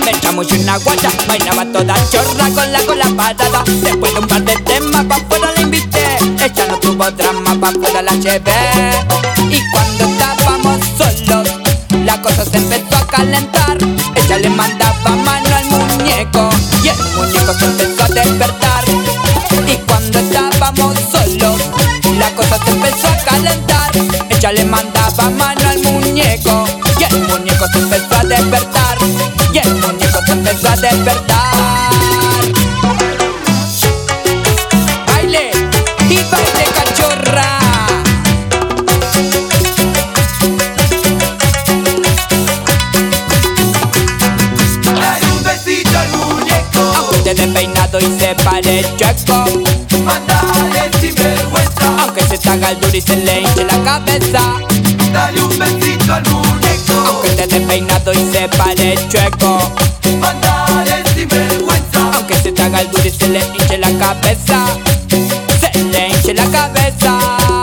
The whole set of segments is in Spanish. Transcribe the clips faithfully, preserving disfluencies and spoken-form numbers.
me echamos una guacha. Bailaba toda chorra con la cola parada. Después de un par de temas pa' afuera la invité. Ella no tuvo drama, pa' afuera la llevé. Y cuando estábamos solos, la cosa se empezó a calentar. Ella le mandaba mano al muñeco y el muñeco se empezó a despertar. Y cuando estábamos solos, la cosa se empezó a calentar. Ella le mandaba mano al muñeco y el muñeco se empezó a despertar. Y el muñeco se empezó a despertar. Baile y baile, cachorra. Dale un besito al muñeco, Aunque esté despeinado y se pare chueco, mándale sinvergüenza. aunque se te haga el duro y se le hinche la cabeza, Dale un besito al muñeco, aunque esté despeinado y se pare chueco, mándale sinvergüenza. aunque se te haga el duro y se le hinche la cabeza, se le hinche la cabeza.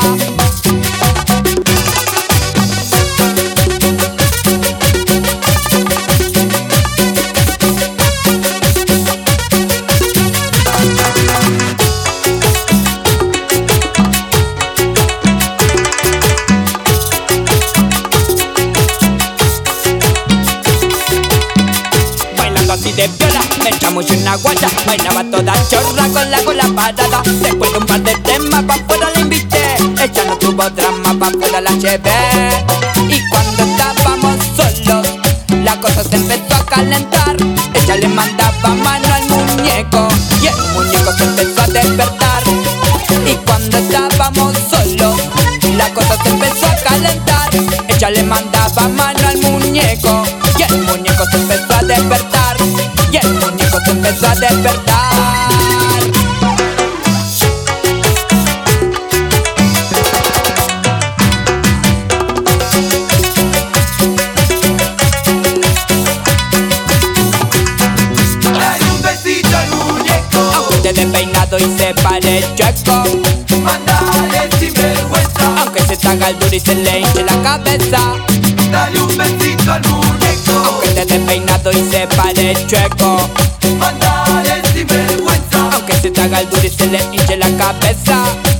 Bailando así de piola, me echamos una guacha. Bailaba toda chorra con la cola parada. Después de un par de temas pa' afuera la invité. Ella no tuvo drama, pa' afuera la llevé. Y cuando estábamos solos, la cosa se empezó a calentar. Ella le mandaba mano al muñeco y el muñeco se empezó a despertar. Y cuando estábamos solos, la cosa se empezó a calentar. Ella le mandaba mano al muñeco y el muñeco se empezó a despertar. Y el muñeco se empezó a despertar. Dale un besito al muñeco, Aunque esté despeinado y se pare chueco, mándale sinvergüenza. aunque se te haga el duro y se le hinche la cabeza, Dale un besito al muñeco, aunque esté despeinado y se pare chueco, mándale sinvergüenza. aunque se te haga el duro y se le hinche la cabeza,